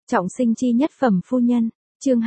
Trọng sinh chi nhất phẩm phu nhân, chương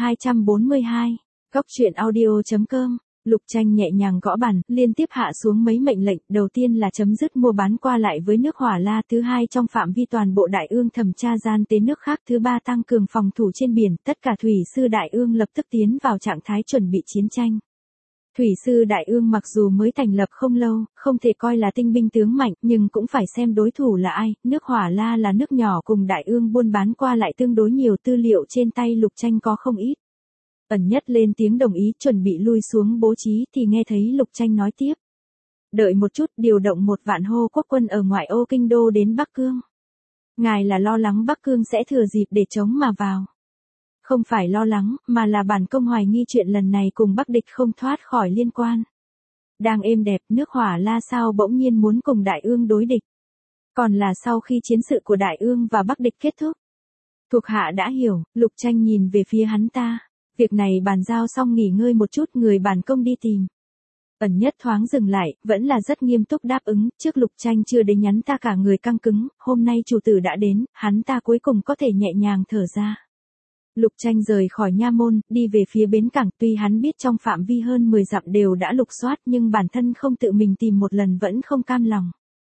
242, góc truyện audio.com. Lục Tranh nhẹ nhàng gõ bàn, liên tiếp hạ xuống mấy mệnh lệnh, đầu tiên là chấm dứt mua bán qua lại với nước Hỏa La, thứ hai trong phạm vi toàn bộ Đại Ương thẩm tra gian tế nước khác, thứ ba tăng cường phòng thủ trên biển, tất cả thủy sư Đại Ương lập tức tiến vào trạng thái chuẩn bị chiến tranh. Thủy sư Đại Ương mặc dù mới thành lập không lâu, không thể coi là tinh binh tướng mạnh, nhưng cũng phải xem đối thủ là ai, nước Hỏa La là nước nhỏ cùng Đại Ương buôn bán qua lại tương đối nhiều, tư liệu trên tay Lục Tranh có không ít. Ẩn Nhất lên tiếng đồng ý, chuẩn bị lui xuống bố trí thì nghe thấy Lục Tranh nói tiếp. Đợi một chút, điều động 1 vạn hô quốc quân ở ngoại ô kinh đô đến Bắc Cương. Ngài là lo lắng Bắc Cương sẽ thừa dịp để chống mà vào. Không phải lo lắng, mà là bản công hoài nghi chuyện lần này cùng Bắc địch không thoát khỏi liên quan. Đang êm đẹp, nước Hỏa La sao bỗng nhiên muốn cùng Đại Ương đối địch. Còn là sau khi chiến sự của Đại Ương và Bắc địch kết thúc. Thuộc hạ đã hiểu, Lục Tranh nhìn về phía hắn ta. Việc này bàn giao xong nghỉ ngơi một chút, người bản công đi tìm. Ẩn Nhất thoáng dừng lại, vẫn là rất nghiêm túc đáp ứng, trước Lục Tranh chưa đến nhắn ta cả người căng cứng, hôm nay chủ tử đã đến, hắn ta cuối cùng có thể nhẹ nhàng thở ra. Lục Tranh rời khỏi nha môn, đi về phía bến cảng, tuy hắn biết trong phạm vi hơn 10 dặm đều đã lục soát nhưng bản thân không tự mình tìm một lần vẫn không cam lòng.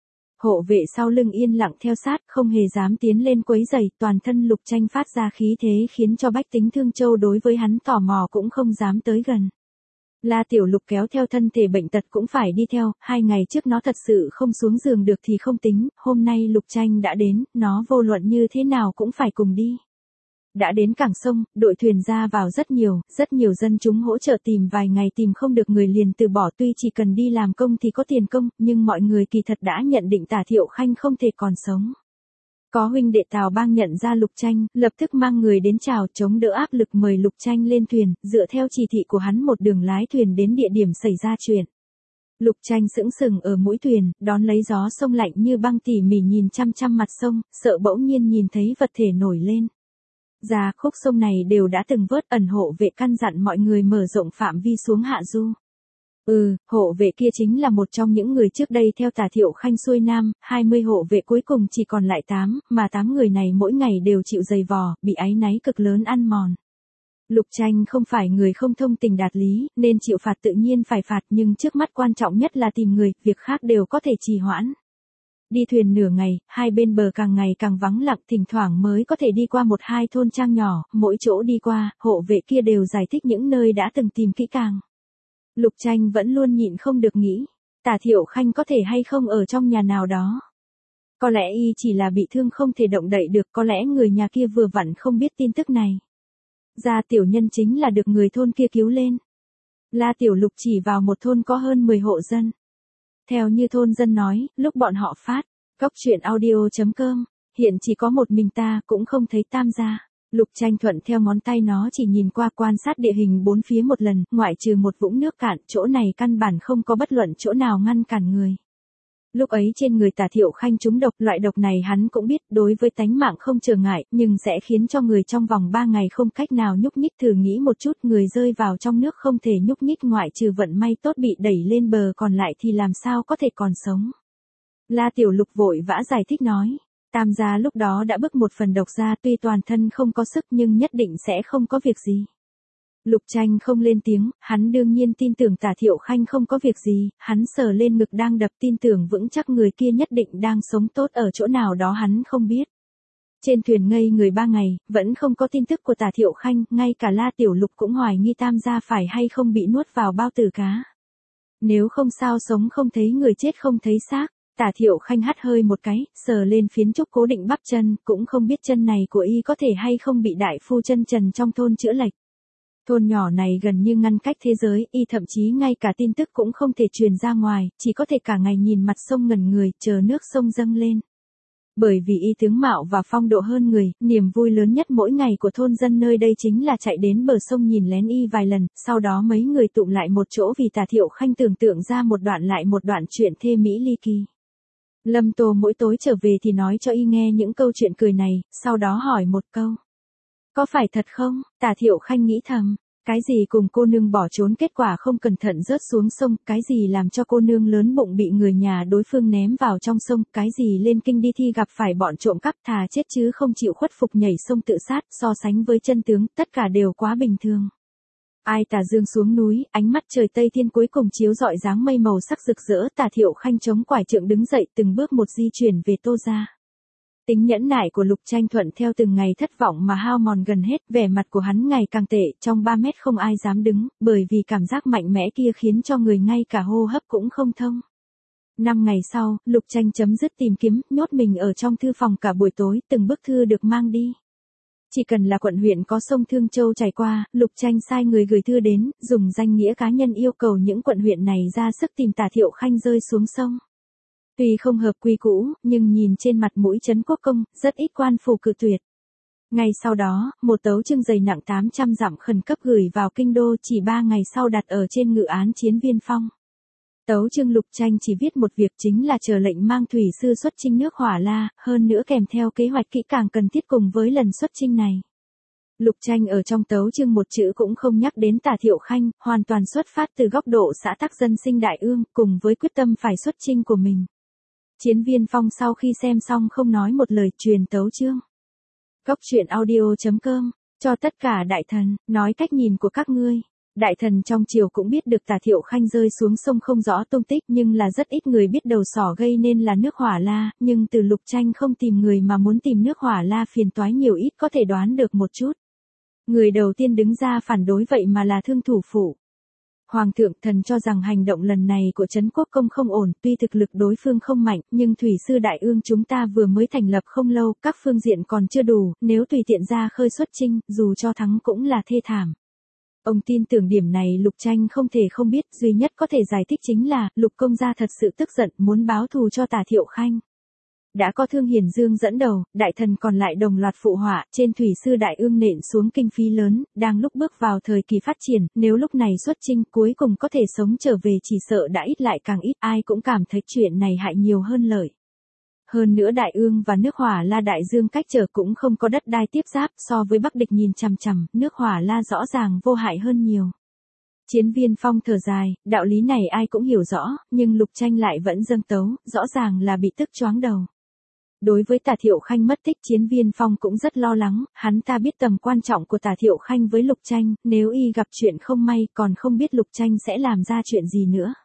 Hộ vệ sau lưng yên lặng theo sát, không hề dám tiến lên quấy rầy, toàn thân Lục Tranh phát ra khí thế khiến cho bách tính Thương Châu đối với hắn tò mò cũng không dám tới gần. La Tiểu Lục kéo theo thân thể bệnh tật cũng phải đi theo, 2 ngày trước nó thật sự không xuống giường được thì không tính, hôm nay Lục Tranh đã đến, nó vô luận như thế nào cũng phải cùng đi. Đã đến cảng sông, đội thuyền ra vào rất nhiều dân chúng hỗ trợ tìm, vài ngày tìm không được người liền từ bỏ, tuy chỉ cần đi làm công thì có tiền công, nhưng mọi người kỳ thật đã nhận định Tả Thiệu Khanh không thể còn sống. Có huynh đệ Tào Bang nhận ra Lục Tranh, lập tức mang người đến chào, chống đỡ áp lực mời Lục Tranh lên thuyền, dựa theo chỉ thị của hắn một đường lái thuyền đến địa điểm xảy ra chuyện. Lục Tranh sững sừng ở mũi thuyền, đón lấy gió sông lạnh như băng, tỉ mỉ nhìn chăm chăm mặt sông, sợ bỗng nhiên nhìn thấy vật thể nổi lên. Ra khúc sông này đều đã từng vớt, ẩn hộ vệ căn dặn mọi người mở rộng phạm vi xuống hạ du. Hộ vệ kia chính là một trong những người trước đây theo Tả Thiệu Khanh xuôi nam, 20 hộ vệ cuối cùng chỉ còn lại 8, mà 8 người này mỗi ngày đều chịu dày vò, bị áy náy cực lớn ăn mòn. Lục Tranh không phải người không thông tình đạt lý, nên chịu phạt tự nhiên phải phạt, nhưng trước mắt quan trọng nhất là tìm người, việc khác đều có thể trì hoãn. Đi thuyền nửa ngày, hai bên bờ càng ngày càng vắng lặng, thỉnh thoảng mới có thể đi qua 1-2 thôn trang nhỏ, mỗi chỗ đi qua, hộ vệ kia đều giải thích những nơi đã từng tìm kỹ càng. Lục Tranh vẫn luôn nhịn không được nghĩ, Tả Thiệu Khanh có thể hay không ở trong nhà nào đó. Có lẽ y chỉ là bị thương không thể động đậy được, có lẽ người nhà kia vừa vặn không biết tin tức này. Gia tiểu nhân chính là được người thôn kia cứu lên. La Tiểu Lục chỉ vào một thôn có hơn 10 hộ dân. Theo như thôn dân nói, lúc bọn họ phát, góc truyện audio.com, hiện chỉ có một mình ta, cũng không thấy tam gia. Lục Tranh thuận theo ngón tay nó chỉ nhìn qua, quan sát địa hình bốn phía một lần, ngoại trừ một vũng nước cạn, chỗ này căn bản không có bất luận chỗ nào ngăn cản người. Lúc ấy trên người Tả Thiệu Khanh trúng độc, loại độc này hắn cũng biết, đối với tánh mạng không trở ngại, nhưng sẽ khiến cho người trong vòng 3 ngày không cách nào nhúc nhích, thử nghĩ một chút, người rơi vào trong nước không thể nhúc nhích, ngoại trừ vận may tốt bị đẩy lên bờ, còn lại thì làm sao có thể còn sống. La Tiểu Lục vội vã giải thích nói, tam gia lúc đó đã bức một phần độc ra, tuy toàn thân không có sức nhưng nhất định sẽ không có việc gì. Lục Tranh không lên tiếng, hắn đương nhiên tin tưởng Tả Thiệu Khanh không có việc gì, hắn sờ lên ngực đang đập, tin tưởng vững chắc người kia nhất định đang sống tốt ở chỗ nào đó hắn không biết. Trên thuyền ngây người 3 ngày, vẫn không có tin tức của Tả Thiệu Khanh, ngay cả La Tiểu Lục cũng hoài nghi tam gia phải hay không bị nuốt vào bao tử cá. Nếu không sao sống không thấy người, chết không thấy xác. Tả Thiệu Khanh hắt hơi một cái, sờ lên phiến trúc cố định bắp chân, cũng không biết chân này của y có thể hay không bị đại phu chân trần trong thôn chữa lệch. Thôn nhỏ này gần như ngăn cách thế giới, y thậm chí ngay cả tin tức cũng không thể truyền ra ngoài, chỉ có thể cả ngày nhìn mặt sông ngẩn người, chờ nước sông dâng lên. Bởi vì y tướng mạo và phong độ hơn người, niềm vui lớn nhất mỗi ngày của thôn dân nơi đây chính là chạy đến bờ sông nhìn lén y vài lần, sau đó mấy người tụm lại một chỗ vì Tả Thiệu Khanh tưởng tượng ra một đoạn lại một đoạn chuyện thê mỹ ly kỳ. Lâm Tô mỗi tối trở về thì nói cho y nghe những câu chuyện cười này, sau đó hỏi một câu. Có phải thật không? Tả Thiệu Khanh nghĩ thầm, Cái gì cùng cô nương bỏ trốn kết quả không cẩn thận rớt xuống sông, cái gì làm cho cô nương lớn bụng bị người nhà đối phương ném vào trong sông, cái gì lên kinh đi thi gặp phải bọn trộm cắp thà chết chứ không chịu khuất phục nhảy sông tự sát, so sánh với chân tướng, tất cả đều quá bình thường. Ai tà dương xuống núi, ánh mắt trời tây thiên cuối cùng chiếu rọi dáng mây màu sắc rực rỡ, Tả Thiệu Khanh chống quải trượng đứng dậy từng bước một di chuyển về Tô gia. Tính nhẫn nại của Lục Tranh thuận theo từng ngày thất vọng mà hao mòn gần hết, vẻ mặt của hắn ngày càng tệ, trong 3 mét không ai dám đứng, bởi vì cảm giác mạnh mẽ kia khiến cho người ngay cả hô hấp cũng không thông. 5 ngày sau, Lục Tranh chấm dứt tìm kiếm, nhốt mình ở trong thư phòng cả buổi tối, từng bức thư được mang đi. Chỉ cần là quận huyện có sông Thương Châu chảy qua, Lục Tranh sai người gửi thư đến, dùng danh nghĩa cá nhân yêu cầu những quận huyện này ra sức tìm Tả Thiệu Khanh rơi xuống sông. Tuy không hợp quy cũ, nhưng nhìn trên mặt mũi Trấn Quốc Công, rất ít quan phủ cự tuyệt. Ngay sau đó, một tấu chương dày nặng 800 dặm khẩn cấp gửi vào kinh đô, chỉ 3 ngày sau đặt ở trên ngự án Chiến Viên Phong. Tấu chương Lục Tranh chỉ viết một việc, chính là chờ lệnh mang thủy sư xuất chinh nước Hỏa La, hơn nữa kèm theo kế hoạch kỹ càng cần thiết cùng với lần xuất chinh này. Lục Tranh ở trong tấu chương một chữ cũng không nhắc đến Tả Thiệu Khanh, hoàn toàn xuất phát từ góc độ xã tắc dân sinh đại ương, cùng với quyết tâm phải xuất chinh của mình. Chiến Viên Phong sau khi xem xong không nói một lời, truyền tấu chương. Góc truyện audio.com, cho tất cả đại thần, nói cách nhìn của các ngươi. Đại thần trong triều cũng biết được Tả Thiệu Khanh rơi xuống sông không rõ tung tích, nhưng là rất ít người biết đầu sỏ gây nên là nước Hỏa La, nhưng từ Lục Tranh không tìm người mà muốn tìm nước Hỏa La phiền toái nhiều ít có thể đoán được một chút. Người đầu tiên đứng ra phản đối vậy mà là Thương Thủ Phủ. Hoàng thượng thần cho rằng hành động lần này của Trấn Quốc Công không ổn, tuy thực lực đối phương không mạnh, nhưng thủy sư đại ương chúng ta vừa mới thành lập không lâu, các phương diện còn chưa đủ, nếu tùy tiện ra khơi xuất chinh, dù cho thắng cũng là thê thảm. Ông tin tưởng điểm này Lục Tranh không thể không biết, duy nhất có thể giải thích chính là, Lục công gia thật sự tức giận, muốn báo thù cho Tả Thiệu Khanh. Đã có Thương Hiền Dương dẫn đầu, đại thần còn lại đồng loạt phụ họa, trên thủy sư đại ương nện xuống kinh phí lớn, đang lúc bước vào thời kỳ phát triển, nếu lúc này xuất chinh cuối cùng có thể sống trở về chỉ sợ đã ít lại càng ít, ai cũng cảm thấy chuyện này hại nhiều hơn lợi. Hơn nữa đại ương và nước Hỏa La đại dương cách trở cũng không có đất đai tiếp giáp, so với Bắc địch nhìn chằm chằm, nước Hỏa La rõ ràng vô hại hơn nhiều. Chiến Viên Phong thở dài, đạo lý này ai cũng hiểu rõ, nhưng Lục Tranh lại vẫn dâng tấu, rõ ràng là bị tức choáng đầu. Đối với Tả Thiệu Khanh mất tích, Chiến Viên Phong cũng rất lo lắng, hắn ta biết tầm quan trọng của Tả Thiệu Khanh với Lục Tranh, nếu y gặp chuyện không may còn không biết Lục Tranh sẽ làm ra chuyện gì nữa.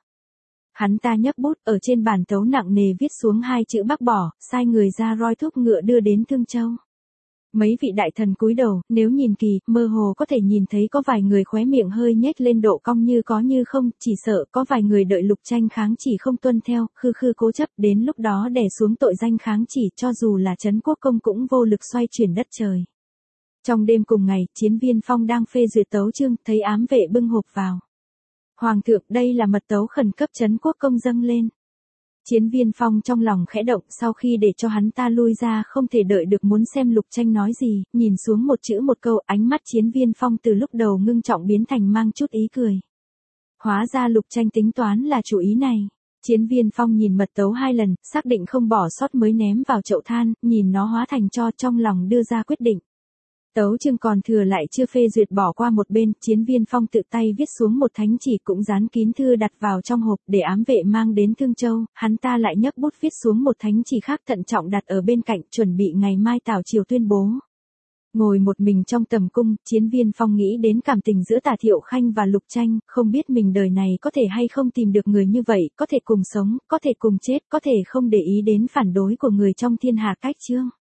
Hắn ta nhấc bút ở trên bàn tấu nặng nề viết xuống 2 chữ bác bỏ, sai người ra roi thúc ngựa đưa đến Thương Châu. Mấy vị đại thần cúi đầu, nếu nhìn kỳ, mơ hồ có thể nhìn thấy có vài người khóe miệng hơi nhếch lên độ cong như có như không, chỉ sợ có vài người đợi Lục Tranh kháng chỉ không tuân theo, khư khư cố chấp, đến lúc đó đè xuống tội danh kháng chỉ, cho dù là Trấn Quốc Công cũng vô lực xoay chuyển đất trời. Trong đêm cùng ngày, Chiến Viên Phong đang phê duyệt tấu chương, thấy ám vệ bưng hộp vào. Hoàng thượng, đây là mật tấu khẩn cấp Trấn Quốc Công dâng lên. Chiến Viên Phong trong lòng khẽ động, sau khi để cho hắn ta lui ra không thể đợi được muốn xem Lục Tranh nói gì, nhìn xuống một chữ một câu, ánh mắt Chiến Viên Phong từ lúc đầu ngưng trọng biến thành mang chút ý cười. Hóa ra Lục Tranh tính toán là chủ ý này. Chiến Viên Phong nhìn mật tấu 2 lần, xác định không bỏ sót mới ném vào chậu than, nhìn nó hóa thành tro trong lòng đưa ra quyết định. Tấu chương còn thừa lại chưa phê duyệt bỏ qua một bên, Chiến Viên Phong tự tay viết xuống một thánh chỉ cũng dán kín thư đặt vào trong hộp để ám vệ mang đến Thương Châu, hắn ta lại nhấc bút viết xuống một thánh chỉ khác thận trọng đặt ở bên cạnh, chuẩn bị ngày mai tảo triều tuyên bố. Ngồi một mình trong tầm cung, Chiến Viên Phong nghĩ đến cảm tình giữa Tả Thiệu Khanh và Lục Tranh, không biết mình đời này có thể hay không tìm được người như vậy, có thể cùng sống, có thể cùng chết, có thể không để ý đến phản đối của người trong thiên hạ cách chương.